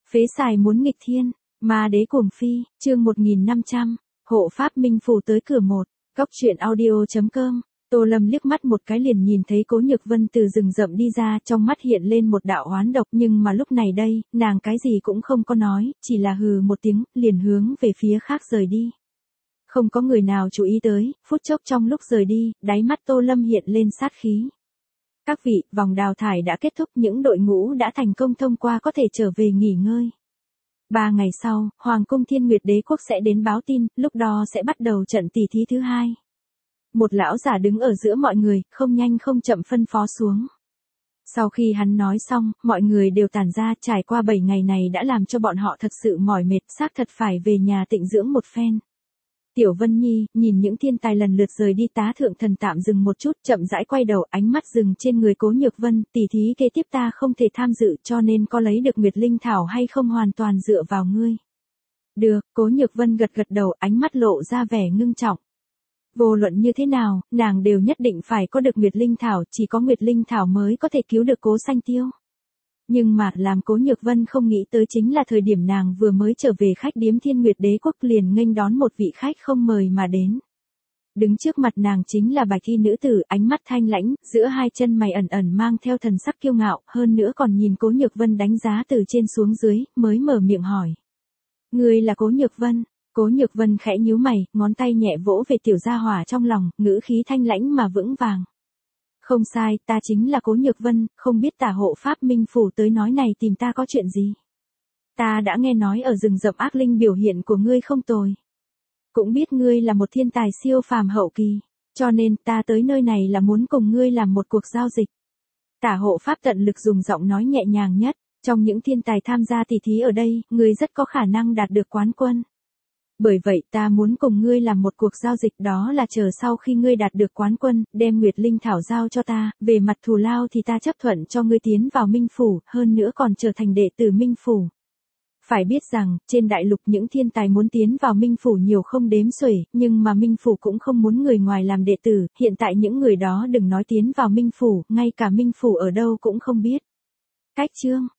Phế xài muốn nghịch thiên, ma đế cuồng phi, chương 1500, hộ pháp minh phù tới cửa một, góc truyện audio.com. Tô Lâm liếc mắt một cái liền nhìn thấy Cố Nhược Vân từ rừng rậm đi ra, trong mắt hiện lên một đạo oán độc, nhưng mà lúc này đây, nàng cái gì cũng không có nói, chỉ là hừ một tiếng, liền hướng về phía khác rời đi. Không có người nào chú ý tới, phút chốc trong lúc rời đi, đáy mắt Tô Lâm hiện lên sát khí. Các vị, vòng đào thải đã kết thúc, những đội ngũ đã thành công thông qua có thể trở về nghỉ ngơi. 3 ngày sau, Hoàng cung Thiên Nguyệt Đế quốc sẽ đến báo tin, lúc đó sẽ bắt đầu trận tỷ thí thứ 2. Một lão giả đứng ở giữa mọi người, không nhanh không chậm phân phó xuống. Sau khi hắn nói xong, mọi người đều tản ra, trải qua 7 ngày này đã làm cho bọn họ thật sự mỏi mệt, xác thật phải về nhà tịnh dưỡng một phen. Tiểu Vân Nhi, nhìn những thiên tài lần lượt rời đi, Tá Thượng Thần tạm dừng một chút, chậm rãi quay đầu, ánh mắt dừng trên người Cố Nhược Vân, tỷ thí kế tiếp ta không thể tham dự, cho nên có lấy được Nguyệt Linh Thảo hay không hoàn toàn dựa vào ngươi. Được, Cố Nhược Vân gật gật đầu, ánh mắt lộ ra vẻ ngưng trọng. Vô luận như thế nào, nàng đều nhất định phải có được Nguyệt Linh Thảo, chỉ có Nguyệt Linh Thảo mới có thể cứu được Cố Sanh Tiêu. Nhưng mà, làm Cố Nhược Vân không nghĩ tới chính là thời điểm nàng vừa mới trở về khách điếm Thiên Nguyệt Đế quốc liền nghênh đón một vị khách không mời mà đến. Đứng trước mặt nàng chính là bạch y nữ tử, ánh mắt thanh lãnh, giữa hai chân mày ẩn ẩn mang theo thần sắc kiêu ngạo, hơn nữa còn nhìn Cố Nhược Vân đánh giá từ trên xuống dưới, mới mở miệng hỏi. Ngươi là Cố Nhược Vân? Cố Nhược Vân khẽ nhíu mày, ngón tay nhẹ vỗ về tiểu gia hỏa trong lòng, ngữ khí thanh lãnh mà vững vàng. Không sai, ta chính là Cố Nhược Vân, không biết tả hộ pháp minh phủ tới nói này tìm ta có chuyện gì. Ta đã nghe nói ở rừng rậm ác linh biểu hiện của ngươi không tồi. Cũng biết ngươi là một thiên tài siêu phàm hậu kỳ, cho nên ta tới nơi này là muốn cùng ngươi làm một cuộc giao dịch. Tả hộ pháp tận lực dùng giọng nói nhẹ nhàng nhất, trong những thiên tài tham gia tỷ thí ở đây, ngươi rất có khả năng đạt được quán quân. Bởi vậy ta muốn cùng ngươi làm một cuộc giao dịch, đó là chờ sau khi ngươi đạt được quán quân, đem Nguyệt Linh Thảo giao cho ta, về mặt thù lao thì ta chấp thuận cho ngươi tiến vào Minh Phủ, hơn nữa còn trở thành đệ tử Minh Phủ. Phải biết rằng, trên đại lục những thiên tài muốn tiến vào Minh Phủ nhiều không đếm xuể, nhưng mà Minh Phủ cũng không muốn người ngoài làm đệ tử, hiện tại những người đó đừng nói tiến vào Minh Phủ, ngay cả Minh Phủ ở đâu cũng không biết. Cách chương